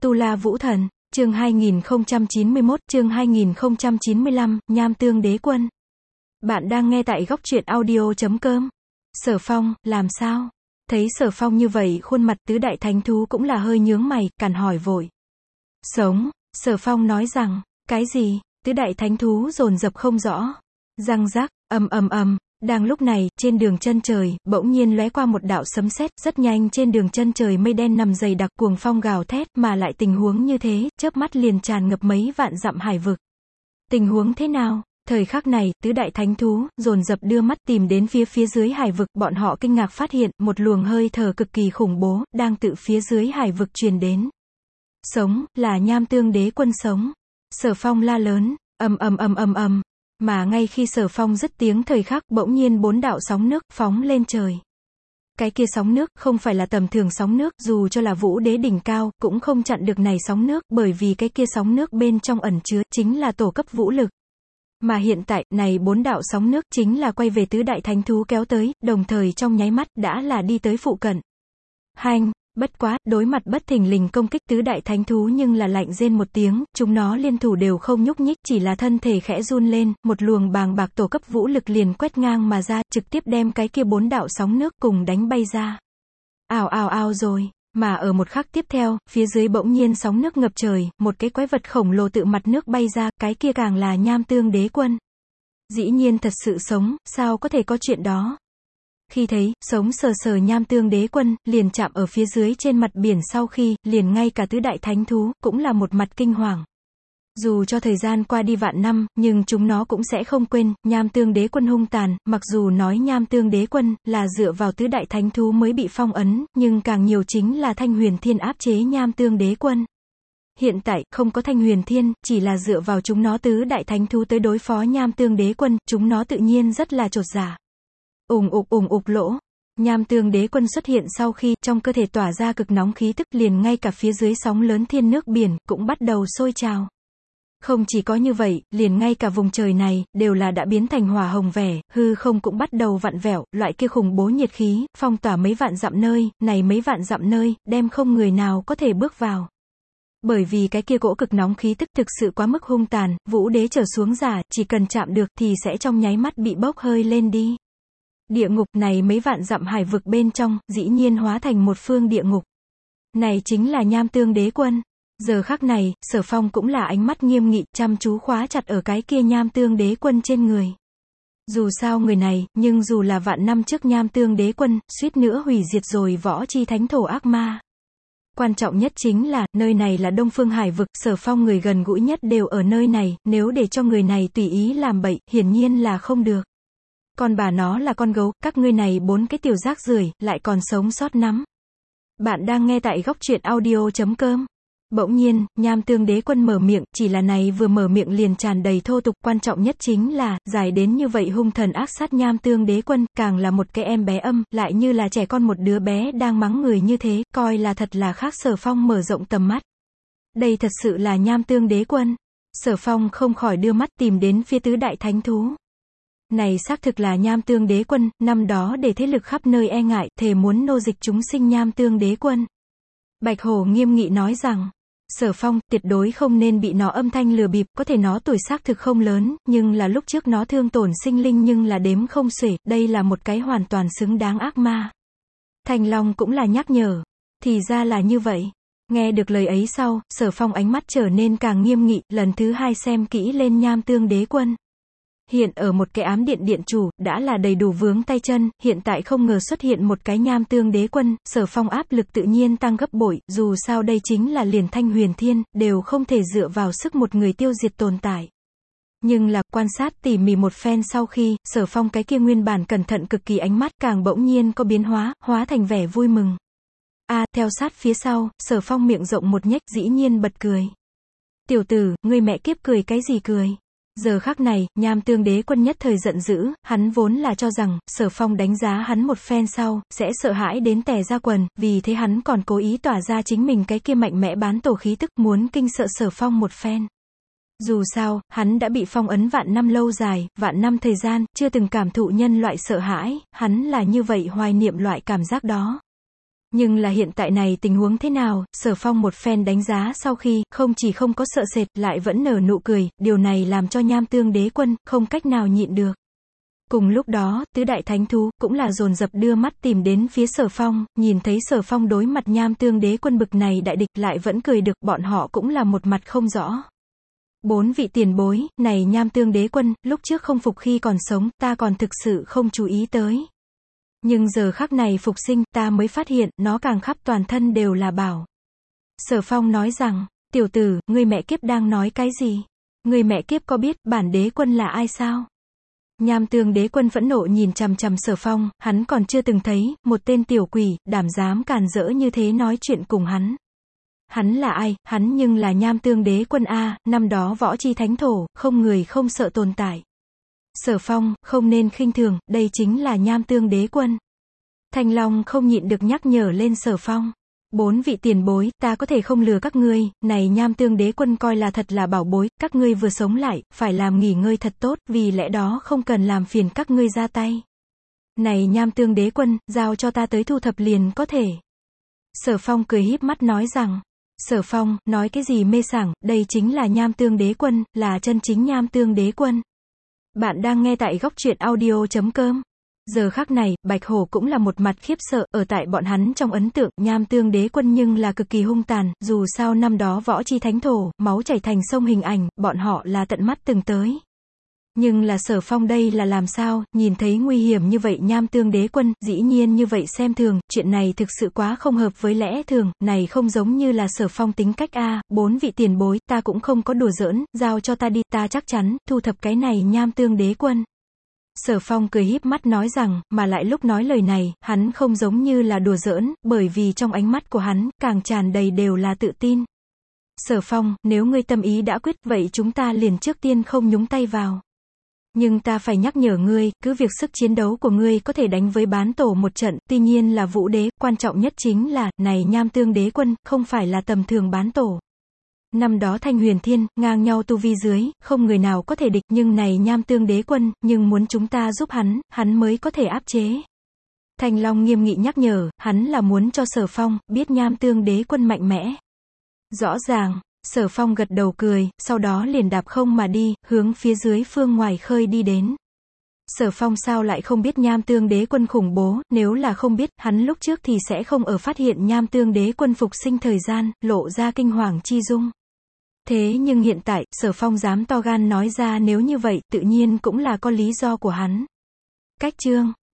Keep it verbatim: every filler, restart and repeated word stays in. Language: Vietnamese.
Tu La Vũ Thần, chương hai nghìn không trăm chín mươi mốt, chương hai nghìn không trăm chín mươi lăm, Nham Tương Đế Quân. Bạn đang nghe tại góc truyện audio chấm com. Sở Phong, làm sao? Thấy Sở Phong như vậy, khuôn mặt tứ đại thánh thú cũng là hơi nhướng mày, cằn hỏi vội. Sống, Sở Phong nói rằng, cái gì? Tứ đại thánh thú dồn dập không rõ. Răng rắc, ầm ầm ầm. Đang lúc này, trên đường chân trời, bỗng nhiên lóe qua một đạo sấm sét, rất nhanh trên đường chân trời mây đen nằm dày đặc, cuồng phong gào thét, mà lại tình huống như thế, chớp mắt liền tràn ngập mấy vạn dặm hải vực. Tình huống thế nào? Thời khắc này, tứ đại thánh thú dồn dập đưa mắt tìm đến phía phía dưới hải vực, bọn họ kinh ngạc phát hiện, một luồng hơi thở cực kỳ khủng bố đang tự phía dưới hải vực truyền đến. Sống, là Nham Tương Đế Quân sống. Sở Phong la lớn, ầm ầm ầm ầm ầm. Mà ngay khi Sở Phong dứt tiếng thời khắc, bỗng nhiên bốn đạo sóng nước phóng lên trời. Cái kia sóng nước không phải là tầm thường sóng nước, dù cho là Vũ Đế đỉnh cao cũng không chặn được này sóng nước, bởi vì cái kia sóng nước bên trong ẩn chứa chính là tổ cấp vũ lực. Mà hiện tại, này bốn đạo sóng nước chính là quay về tứ đại thánh thú kéo tới, đồng thời trong nháy mắt đã là đi tới phụ cận. Hanh, bất quá, đối mặt bất thình lình công kích tứ đại thánh thú nhưng là lạnh rên một tiếng, chúng nó liên thủ đều không nhúc nhích, chỉ là thân thể khẽ run lên, một luồng bàng bạc tổ cấp vũ lực liền quét ngang mà ra, trực tiếp đem cái kia bốn đạo sóng nước cùng đánh bay ra. Ào ào ào rồi. Mà ở một khắc tiếp theo, phía dưới bỗng nhiên sóng nước ngập trời, một cái quái vật khổng lồ tự mặt nước bay ra, cái kia càng là Nham Tương Đế Quân. Dĩ nhiên thật sự sống, sao có thể có chuyện đó? Khi thấy, sống sờ sờ Nham Tương Đế Quân, liền chạm ở phía dưới trên mặt biển sau khi, liền ngay cả tứ đại thánh thú, cũng là một mặt kinh hoàng. Dù cho thời gian qua đi vạn năm, nhưng chúng nó cũng sẽ không quên, Nham Tương Đế Quân hung tàn, mặc dù nói Nham Tương Đế Quân, là dựa vào tứ đại thánh thú mới bị phong ấn, nhưng càng nhiều chính là Thanh Huyền Thiên áp chế Nham Tương Đế Quân. Hiện tại, không có Thanh Huyền Thiên, chỉ là dựa vào chúng nó tứ đại thánh thú tới đối phó Nham Tương Đế Quân, chúng nó tự nhiên rất là chột dạ. Ùng ục ùng ục lỗ. Nham Tương Đế Quân xuất hiện sau khi, trong cơ thể tỏa ra cực nóng khí tức, liền ngay cả phía dưới sóng lớn thiên nước biển, cũng bắt đầu sôi trào. Không chỉ có như vậy, liền ngay cả vùng trời này, đều là đã biến thành hỏa hồng vẻ, hư không cũng bắt đầu vặn vẹo, loại kia khủng bố nhiệt khí, phong tỏa mấy vạn dặm nơi, này mấy vạn dặm nơi, đem không người nào có thể bước vào. Bởi vì cái kia cỗ cực nóng khí tức thực sự quá mức hung tàn, Vũ Đế trở xuống giả, chỉ cần chạm được thì sẽ trong nháy mắt bị bốc hơi lên đi. Địa ngục này mấy vạn dặm hải vực bên trong, dĩ nhiên hóa thành một phương địa ngục. Này chính là Nham Tương Đế Quân. Giờ khắc này, Sở Phong cũng là ánh mắt nghiêm nghị, chăm chú khóa chặt ở cái kia Nham Tương Đế Quân trên người. Dù sao người này, nhưng dù là vạn năm trước Nham Tương Đế Quân, suýt nữa hủy diệt rồi võ chi thánh thổ ác ma. Quan trọng nhất chính là, nơi này là Đông Phương Hải vực, Sở Phong người gần gũi nhất đều ở nơi này, nếu để cho người này tùy ý làm bậy, hiển nhiên là không được. Còn bà nó là con gấu, các ngươi này bốn cái tiểu rác rưởi, lại còn sống sót nắm. Bạn đang nghe tại góc truyện audio chấm com. Bỗng nhiên, Nham Tương Đế Quân mở miệng, chỉ là này vừa mở miệng liền tràn đầy thô tục, quan trọng nhất chính là, dài đến như vậy hung thần ác sát Nham Tương Đế Quân, càng là một cái em bé âm, lại như là trẻ con một đứa bé đang mắng người như thế, coi là thật là khác. Sở Phong mở rộng tầm mắt. Đây thật sự là Nham Tương Đế Quân. Sở Phong không khỏi đưa mắt tìm đến phía tứ đại thánh thú. Này xác thực là Nham Tương Đế Quân, năm đó để thế lực khắp nơi e ngại, thề muốn nô dịch chúng sinh Nham Tương Đế Quân. Bạch Hổ nghiêm nghị nói rằng, Sở Phong, tuyệt đối không nên bị nó âm thanh lừa bịp, có thể nó tuổi xác thực không lớn, nhưng là lúc trước nó thương tổn sinh linh nhưng là đếm không xuể, đây là một cái hoàn toàn xứng đáng ác ma. Thành Long cũng là nhắc nhở, thì ra là như vậy. Nghe được lời ấy sau, Sở Phong ánh mắt trở nên càng nghiêm nghị, lần thứ hai xem kỹ lên Nham Tương Đế Quân. Hiện ở một cái ám điện điện chủ, đã là đầy đủ vướng tay chân, hiện tại không ngờ xuất hiện một cái Nham Tương Đế Quân, Sở Phong áp lực tự nhiên tăng gấp bội, dù sao đây chính là liền Thanh Huyền Thiên, đều không thể dựa vào sức một người tiêu diệt tồn tại. Nhưng là, quan sát tỉ mỉ một phen sau khi, Sở Phong cái kia nguyên bản cẩn thận cực kỳ ánh mắt, càng bỗng nhiên có biến hóa, hóa thành vẻ vui mừng. A, à, theo sát phía sau, Sở Phong miệng rộng một nhếch, dĩ nhiên bật cười. Tiểu tử, ngươi mẹ kiếp cười cái gì cười? Giờ khắc này, Nham Tương Đế Quân nhất thời giận dữ, hắn vốn là cho rằng, Sở Phong đánh giá hắn một phen sau, sẽ sợ hãi đến tè ra quần, vì thế hắn còn cố ý tỏa ra chính mình cái kia mạnh mẽ bán tổ khí tức, muốn kinh sợ Sở Phong một phen. Dù sao, hắn đã bị phong ấn vạn năm lâu dài, vạn năm thời gian, chưa từng cảm thụ nhân loại sợ hãi, hắn là như vậy hoài niệm loại cảm giác đó. Nhưng là hiện tại này tình huống thế nào, Sở Phong một phen đánh giá sau khi, không chỉ không có sợ sệt, lại vẫn nở nụ cười, điều này làm cho Nham Tương Đế Quân, không cách nào nhịn được. Cùng lúc đó, tứ đại thánh thú, cũng là dồn dập đưa mắt tìm đến phía Sở Phong, nhìn thấy Sở Phong đối mặt Nham Tương Đế Quân bực này đại địch lại vẫn cười được, bọn họ cũng là một mặt không rõ. Bốn vị tiền bối, này Nham Tương Đế Quân, lúc trước không phục khi còn sống, ta còn thực sự không chú ý tới. Nhưng giờ khắc này phục sinh, ta mới phát hiện, nó càng khắp toàn thân đều là bảo. Sở Phong nói rằng, tiểu tử, ngươi mẹ kiếp đang nói cái gì? Ngươi mẹ kiếp có biết, bản đế quân là ai sao? Nham Tương Đế Quân phẫn nộ nhìn chằm chằm Sở Phong, hắn còn chưa từng thấy, một tên tiểu quỷ, đảm dám càn rỡ như thế nói chuyện cùng hắn. Hắn là ai, hắn nhưng là Nham Tương Đế Quân a, năm đó võ chi thánh thổ, không người không sợ tồn tại. Sở Phong, không nên khinh thường, đây chính là Nham Tương Đế Quân. Thanh Long không nhịn được nhắc nhở lên Sở Phong. Bốn vị tiền bối, ta có thể không lừa các ngươi, này Nham Tương Đế Quân coi là thật là bảo bối, các ngươi vừa sống lại, phải làm nghỉ ngơi thật tốt, vì lẽ đó không cần làm phiền các ngươi ra tay. Này Nham Tương Đế Quân, giao cho ta tới thu thập liền có thể. Sở Phong cười híp mắt nói rằng, Sở Phong, nói cái gì mê sảng, đây chính là Nham Tương Đế Quân, là chân chính Nham Tương Đế Quân. Bạn đang nghe tại góc truyện audio chấm com. Giờ khắc này, Bạch Hổ cũng là một mặt khiếp sợ, ở tại bọn hắn trong ấn tượng, Nham Tương Đế Quân nhưng là cực kỳ hung tàn, dù sao năm đó võ chi thánh thổ, máu chảy thành sông hình ảnh, bọn họ là tận mắt từng tới. Nhưng là Sở Phong đây là làm sao, nhìn thấy nguy hiểm như vậy Nham Tương Đế Quân, dĩ nhiên như vậy xem thường, chuyện này thực sự quá không hợp với lẽ thường, này không giống như là Sở Phong tính cách a, bốn vị tiền bối, ta cũng không có đùa giỡn, giao cho ta đi, ta chắc chắn, thu thập cái này Nham Tương Đế Quân. Sở Phong cười híp mắt nói rằng, mà lại lúc nói lời này, hắn không giống như là đùa giỡn, bởi vì trong ánh mắt của hắn, càng tràn đầy đều là tự tin. Sở Phong, nếu ngươi tâm ý đã quyết, vậy chúng ta liền trước tiên không nhúng tay vào. Nhưng ta phải nhắc nhở ngươi, cứ việc sức chiến đấu của ngươi có thể đánh với bán tổ một trận, tuy nhiên là vũ đế, quan trọng nhất chính là, này Nham Tương Đế Quân, không phải là tầm thường bán tổ. Năm đó Thanh Huyền Thiên, ngang nhau tu vi dưới, không người nào có thể địch, nhưng này Nham Tương Đế Quân, nhưng muốn chúng ta giúp hắn, hắn mới có thể áp chế. Thanh Long nghiêm nghị nhắc nhở, hắn là muốn cho Sở Phong, biết Nham Tương Đế Quân mạnh mẽ. Rõ ràng, Sở Phong gật đầu cười, sau đó liền đạp không mà đi, hướng phía dưới phương ngoài khơi đi đến. Sở Phong sao lại không biết Nham Tương Đế Quân khủng bố, nếu là không biết, hắn lúc trước thì sẽ không ở phát hiện Nham Tương Đế Quân phục sinh thời gian, lộ ra kinh hoàng chi dung. Thế nhưng hiện tại, Sở Phong dám to gan nói ra nếu như vậy, tự nhiên cũng là có lý do của hắn. Cách chương